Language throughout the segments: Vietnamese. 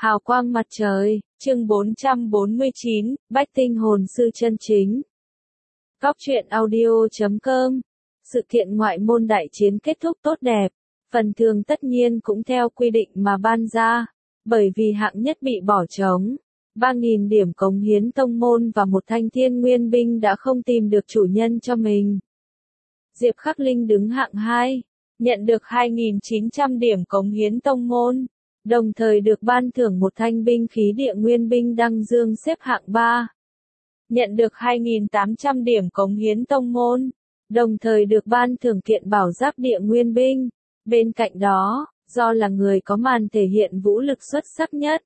Hào quang mặt trời, chương 449, Bách tinh hồn sư chân chính. Góc truyện audio.com. Sự kiện ngoại môn đại chiến kết thúc tốt đẹp, phần thưởng tất nhiên cũng theo quy định mà ban ra, bởi vì hạng nhất bị bỏ trống. 3.000 điểm cống hiến tông môn và một thanh thiên nguyên binh đã không tìm được chủ nhân cho mình. Diệp Khắc Linh đứng hạng 2, nhận được 2.900 điểm cống hiến tông môn, đồng thời được ban thưởng một thanh binh khí địa nguyên binh đăng dương xếp hạng 3. Nhận được 2.800 điểm cống hiến tông môn, đồng thời được ban thưởng kiện bảo giáp địa nguyên binh. Bên cạnh đó, do là người có màn thể hiện vũ lực xuất sắc nhất,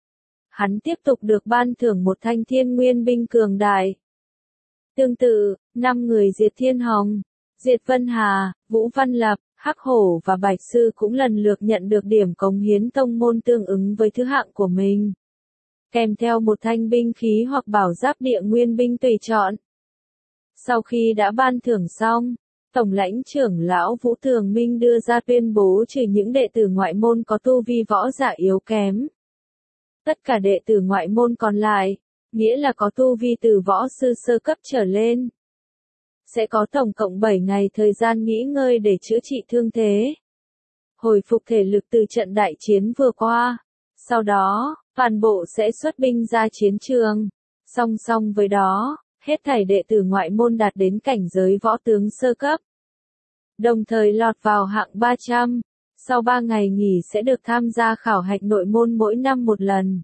hắn tiếp tục được ban thưởng một thanh thiên nguyên binh cường đại. Tương tự, 5 người Diệt Thiên Hồng, Diệt Vân Hà, Vũ Văn Lập, Hắc Hổ và Bạch Sư cũng lần lượt nhận được điểm cống hiến tông môn tương ứng với thứ hạng của mình, kèm theo một thanh binh khí hoặc bảo giáp địa nguyên binh tùy chọn. Sau khi đã ban thưởng xong, Tổng lãnh trưởng lão Vũ Thường Minh đưa ra tuyên bố trừ những đệ tử ngoại môn có tu vi võ giả yếu kém. Tất cả đệ tử ngoại môn còn lại, nghĩa là có tu vi từ võ sư sơ cấp trở lên, sẽ có tổng cộng 7 ngày thời gian nghỉ ngơi để chữa trị thương thế, hồi phục thể lực từ trận đại chiến vừa qua. Sau đó, toàn bộ sẽ xuất binh ra chiến trường. Song song với đó, hết thảy đệ tử ngoại môn đạt đến cảnh giới võ tướng sơ cấp, đồng thời lọt vào hạng 300, sau 3 ngày nghỉ sẽ được tham gia khảo hạch nội môn mỗi năm một lần.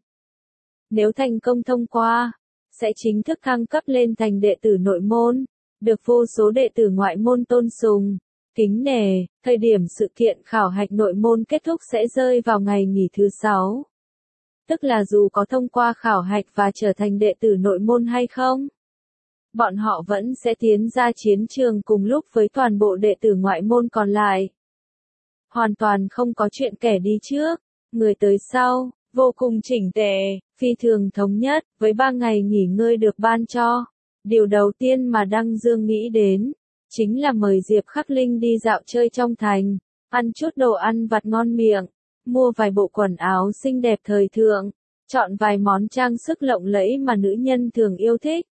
Nếu thành công thông qua, sẽ chính thức thăng cấp lên thành đệ tử nội môn, được vô số đệ tử ngoại môn tôn sùng, kính nể. Thời điểm sự kiện khảo hạch nội môn kết thúc sẽ rơi vào ngày nghỉ thứ 6. Tức là dù có thông qua khảo hạch và trở thành đệ tử nội môn hay không, bọn họ vẫn sẽ tiến ra chiến trường cùng lúc với toàn bộ đệ tử ngoại môn còn lại. Hoàn toàn không có chuyện kẻ đi trước, người tới sau, vô cùng chỉnh tề, phi thường thống nhất. Với 3 ngày nghỉ ngơi được ban cho, điều đầu tiên mà Đăng Dương nghĩ đến, chính là mời Diệp Khắc Linh đi dạo chơi trong thành, ăn chút đồ ăn vặt ngon miệng, mua vài bộ quần áo xinh đẹp thời thượng, chọn vài món trang sức lộng lẫy mà nữ nhân thường yêu thích.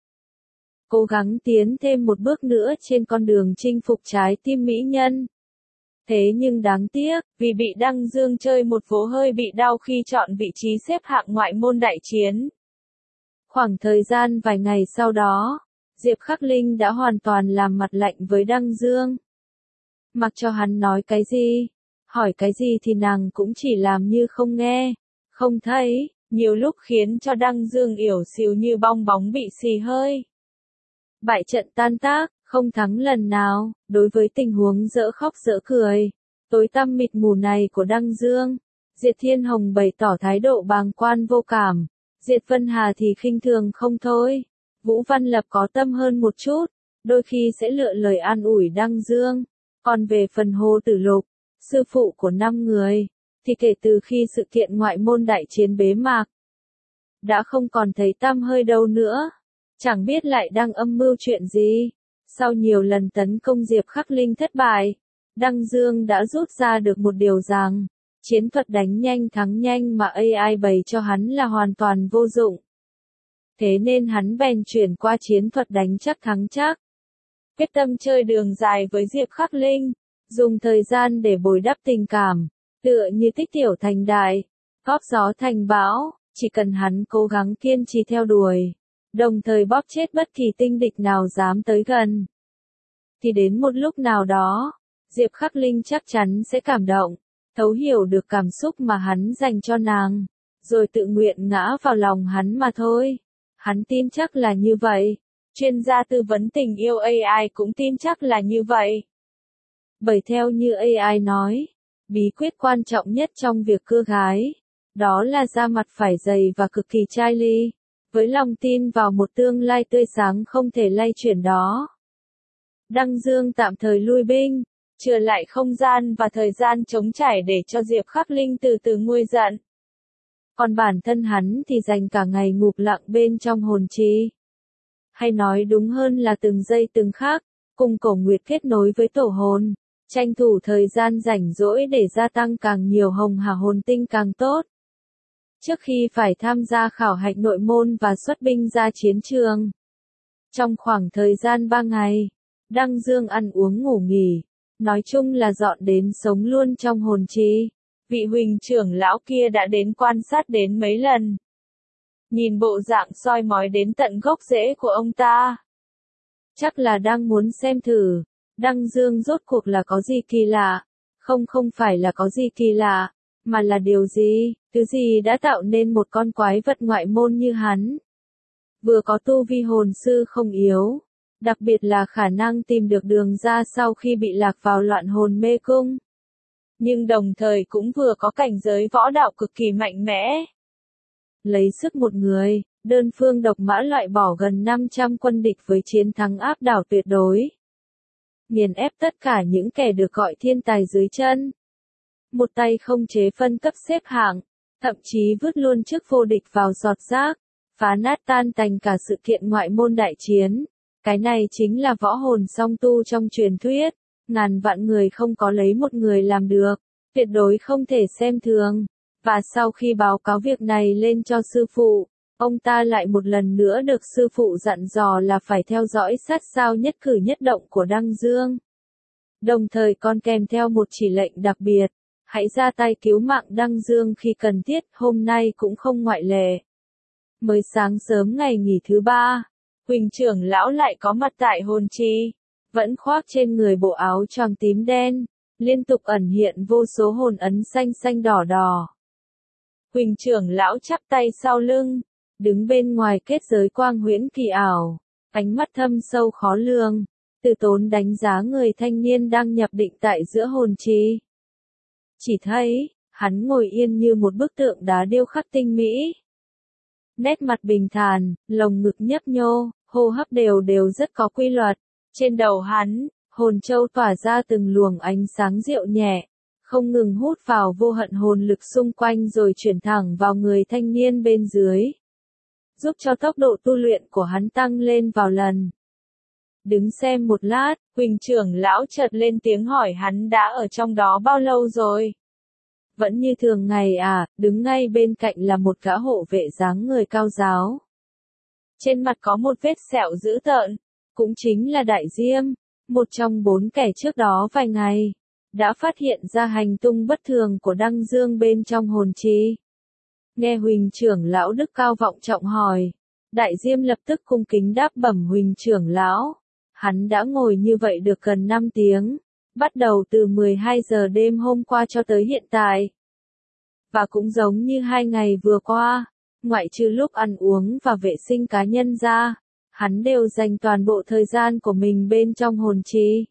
Cố gắng tiến thêm một bước nữa trên con đường chinh phục trái tim mỹ nhân. Thế nhưng đáng tiếc, vì bị Đăng Dương chơi một vố hơi bị đau khi chọn vị trí xếp hạng ngoại môn đại chiến. Khoảng thời gian vài ngày sau đó, Diệp Khắc Linh đã hoàn toàn làm mặt lạnh với Đăng Dương. Mặc cho hắn nói cái gì, hỏi cái gì thì nàng cũng chỉ làm như không nghe, không thấy, nhiều lúc khiến cho Đăng Dương yểu xìu như bong bóng bị xì hơi. Bại trận tan tác, không thắng lần nào. Đối với tình huống dở khóc dở cười, tối tăm mịt mù này của Đăng Dương, Diệt Thiên Hồng bày tỏ thái độ bàng quan vô cảm, Diệt Vân Hà thì khinh thường không thôi. Vũ Văn Lập có tâm hơn một chút, đôi khi sẽ lựa lời an ủi Đăng Dương. Còn về phần Hồ Tử Lục, sư phụ của 5 người, thì kể từ khi sự kiện ngoại môn đại chiến bế mạc, đã không còn thấy tăm hơi đâu nữa. Chẳng biết lại đang âm mưu chuyện gì. Sau nhiều lần tấn công Diệp Khắc Linh thất bại, Đăng Dương đã rút ra được một điều rằng, chiến thuật đánh nhanh thắng nhanh mà AI bày cho hắn là hoàn toàn vô dụng. Thế nên hắn bèn chuyển qua chiến thuật đánh chắc thắng chắc. Quyết tâm chơi đường dài với Diệp Khắc Linh, dùng thời gian để bồi đắp tình cảm, tựa như tích tiểu thành đại, góp gió thành bão, chỉ cần hắn cố gắng kiên trì theo đuổi, đồng thời bóp chết bất kỳ tinh địch nào dám tới gần, thì đến một lúc nào đó, Diệp Khắc Linh chắc chắn sẽ cảm động, thấu hiểu được cảm xúc mà hắn dành cho nàng, rồi tự nguyện ngã vào lòng hắn mà thôi. Hắn tin chắc là như vậy. Chuyên gia tư vấn tình yêu AI cũng tin chắc là như vậy. Bởi theo như AI nói, bí quyết quan trọng nhất trong việc cưa gái, đó là da mặt phải dày và cực kỳ chai ly, với lòng tin vào một tương lai tươi sáng không thể lay chuyển đó. Đăng Dương tạm thời lui binh, chừa lại không gian và thời gian trống trải để cho Diệp Khắc Linh từ từ nguôi giận. Còn bản thân hắn thì dành cả ngày ngụp lặng bên trong hồn trì. Hay nói đúng hơn là từng giây từng khắc, cùng Cổ Nguyệt kết nối với tổ hồn, tranh thủ thời gian rảnh rỗi để gia tăng càng nhiều hồng hà hồn tinh càng tốt. trước khi phải tham gia khảo hạch nội môn và xuất binh ra chiến trường. Trong khoảng thời gian 3 ngày, Đăng Dương ăn uống ngủ nghỉ, nói chung là dọn đến sống luôn trong hồn trì. Vị huỳnh trưởng lão kia đã đến quan sát đến mấy lần. Nhìn bộ dạng soi mói đến tận gốc rễ của ông ta. Chắc là đang muốn xem thử, Đăng Dương rốt cuộc là có gì kỳ lạ. Không phải là có gì kỳ lạ, mà là điều gì, thứ gì đã tạo nên một con quái vật ngoại môn như hắn. Vừa có tu vi hồn sư không yếu, đặc biệt là khả năng tìm được đường ra sau khi bị lạc vào loạn hồn mê cung. Nhưng đồng thời cũng vừa có cảnh giới võ đạo cực kỳ mạnh mẽ. Lấy sức một người, đơn phương độc mã loại bỏ gần 500 quân địch với chiến thắng áp đảo tuyệt đối. Nghiền ép tất cả những kẻ được gọi thiên tài dưới chân. Một tay không chế phân cấp xếp hạng, thậm chí vứt luôn chức vô địch vào giọt rác, phá nát tan tành cả sự kiện ngoại môn đại chiến. Cái này chính là võ hồn song tu trong truyền thuyết, ngàn vạn người không có lấy một người làm được, tuyệt đối không thể xem thường. Và sau khi báo cáo việc này lên cho sư phụ, ông ta lại một lần nữa được sư phụ dặn dò là phải theo dõi sát sao nhất cử nhất động của Đăng Dương. Đồng thời còn kèm theo một chỉ lệnh đặc biệt, hãy ra tay cứu mạng Đăng Dương khi cần thiết, hôm nay cũng không ngoại lệ. Mới sáng sớm ngày nghỉ thứ 3, huỳnh trưởng lão lại có mặt tại hồn trì, vẫn khoác trên người bộ áo choàng tím đen, liên tục ẩn hiện vô số hồn ấn xanh xanh đỏ đỏ. Huỳnh trưởng lão chắp tay sau lưng, đứng bên ngoài kết giới quang huyễn kỳ ảo, ánh mắt thâm sâu khó lường, từ tốn đánh giá người thanh niên đang nhập định tại giữa hồn trì. Chỉ thấy, hắn ngồi yên như một bức tượng đá điêu khắc tinh mỹ. Nét mặt bình thản, lồng ngực nhấp nhô, hô hấp đều đều rất có quy luật. Trên đầu hắn, hồn châu tỏa ra từng luồng ánh sáng dịu nhẹ, không ngừng hút vào vô hận hồn lực xung quanh rồi chuyển thẳng vào người thanh niên bên dưới, giúp cho tốc độ tu luyện của hắn tăng lên vào lần. Đứng xem một lát, huỳnh trưởng lão chợt lên tiếng hỏi hắn đã ở trong đó bao lâu rồi. Vẫn như thường ngày à, đứng ngay bên cạnh là một gã hộ vệ dáng người cao giáo. Trên mặt có một vết sẹo dữ tợn, cũng chính là Đại Diêm, một trong 4 kẻ trước đó vài ngày, đã phát hiện ra hành tung bất thường của Đăng Dương bên trong hồn trì. Nghe huỳnh trưởng lão đức cao vọng trọng hỏi, Đại Diêm lập tức cung kính đáp bẩm huỳnh trưởng lão. Hắn đã ngồi như vậy được gần 5 tiếng, bắt đầu từ 12 giờ đêm hôm qua cho tới hiện tại. Và cũng giống như 2 ngày vừa qua, ngoại trừ lúc ăn uống và vệ sinh cá nhân ra, hắn đều dành toàn bộ thời gian của mình bên trong hồn trì.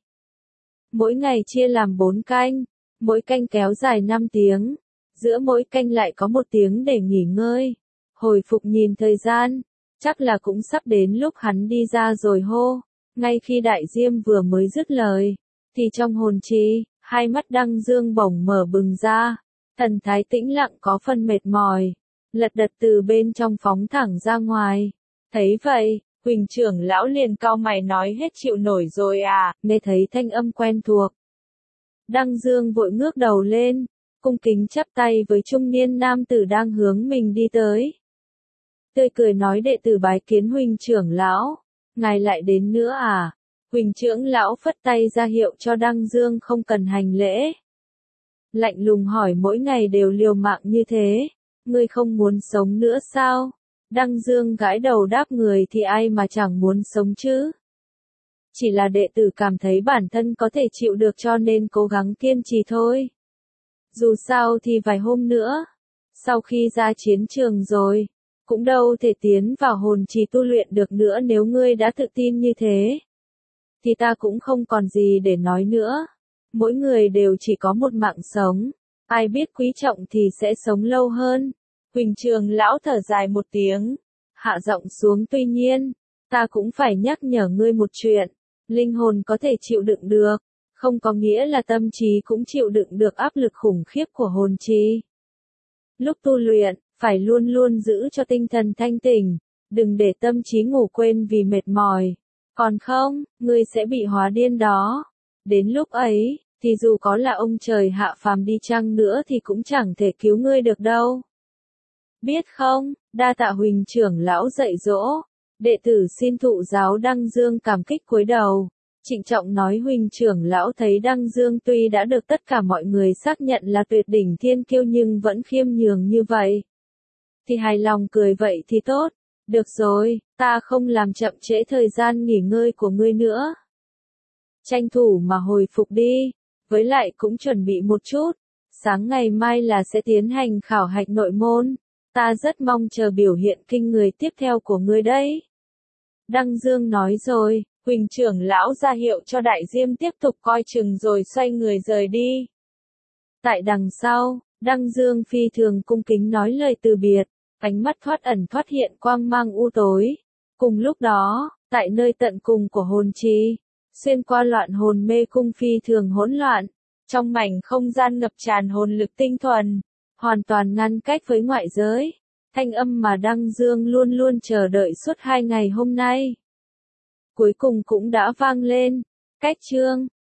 Mỗi ngày chia làm 4 canh, mỗi canh kéo dài 5 tiếng, giữa mỗi canh lại có 1 tiếng để nghỉ ngơi. Hồi phục nhìn thời gian, chắc là cũng sắp đến lúc hắn đi ra rồi hô. Ngay khi Đại Diêm vừa mới dứt lời, thì trong hồn trì, hai mắt Đăng Dương bỗng mở bừng ra, thần thái tĩnh lặng có phần mệt mỏi, lật đật từ bên trong phóng thẳng ra ngoài. Thấy vậy, huỳnh trưởng lão liền cau mày nói hết chịu nổi rồi à, nghe thấy thanh âm quen thuộc. Đăng Dương vội ngước đầu lên, cung kính chắp tay với trung niên nam tử đang hướng mình đi tới. Tươi cười nói đệ tử bái kiến huỳnh trưởng lão. Ngài lại đến nữa à? Huỳnh trưởng lão phất tay ra hiệu cho Đăng Dương không cần hành lễ. Lạnh lùng hỏi mỗi ngày đều liều mạng như thế, ngươi không muốn sống nữa sao? Đăng Dương gãi đầu đáp người thì ai mà chẳng muốn sống chứ? Chỉ là đệ tử cảm thấy bản thân có thể chịu được cho nên cố gắng kiên trì thôi. Dù sao thì vài hôm nữa, sau khi ra chiến trường rồi, cũng đâu thể tiến vào hồn trì tu luyện được nữa nếu ngươi đã tự tin như thế. Thì ta cũng không còn gì để nói nữa. Mỗi người đều chỉ có một mạng sống. Ai biết quý trọng thì sẽ sống lâu hơn. Huỳnh trưởng lão thở dài một tiếng. Hạ giọng xuống tuy nhiên. Ta cũng phải nhắc nhở ngươi một chuyện. Linh hồn có thể chịu đựng được. Không có nghĩa là tâm trí cũng chịu đựng được áp lực khủng khiếp của hồn trì. Lúc tu luyện, phải luôn luôn giữ cho tinh thần thanh tỉnh, đừng để tâm trí ngủ quên vì mệt mỏi. Còn không, ngươi sẽ bị hóa điên đó. Đến lúc ấy, thì dù có là ông trời hạ phàm đi chăng nữa thì cũng chẳng thể cứu ngươi được đâu. Biết không, đa tạ Huỳnh trưởng lão dạy dỗ. Đệ tử xin thụ giáo. Đăng Dương cảm kích cúi đầu. Trịnh trọng nói Huỳnh trưởng lão thấy Đăng Dương tuy đã được tất cả mọi người xác nhận là tuyệt đỉnh thiên kiêu nhưng vẫn khiêm nhường như vậy. Thì hài lòng cười vậy thì tốt. Được rồi, ta không làm chậm trễ thời gian nghỉ ngơi của ngươi nữa. Tranh thủ mà hồi phục đi. Với lại cũng chuẩn bị một chút. Sáng ngày mai là sẽ tiến hành khảo hạch nội môn. Ta rất mong chờ biểu hiện kinh người tiếp theo của ngươi đấy. Đăng Dương nói rồi, Huỳnh trưởng lão ra hiệu cho Đại Diêm tiếp tục coi chừng rồi xoay người rời đi. Tại đằng sau, Đăng Dương phi thường cung kính nói lời từ biệt, ánh mắt thoát ẩn thoát hiện quang mang u tối. Cùng lúc đó, tại nơi tận cùng của hồn trì, xuyên qua loạn hồn mê cung phi thường hỗn loạn, trong mảnh không gian ngập tràn hồn lực tinh thuần, hoàn toàn ngăn cách với ngoại giới. Thanh âm mà Đăng Dương luôn luôn chờ đợi suốt 2 ngày hôm nay. Cuối cùng cũng đã vang lên. Cách chương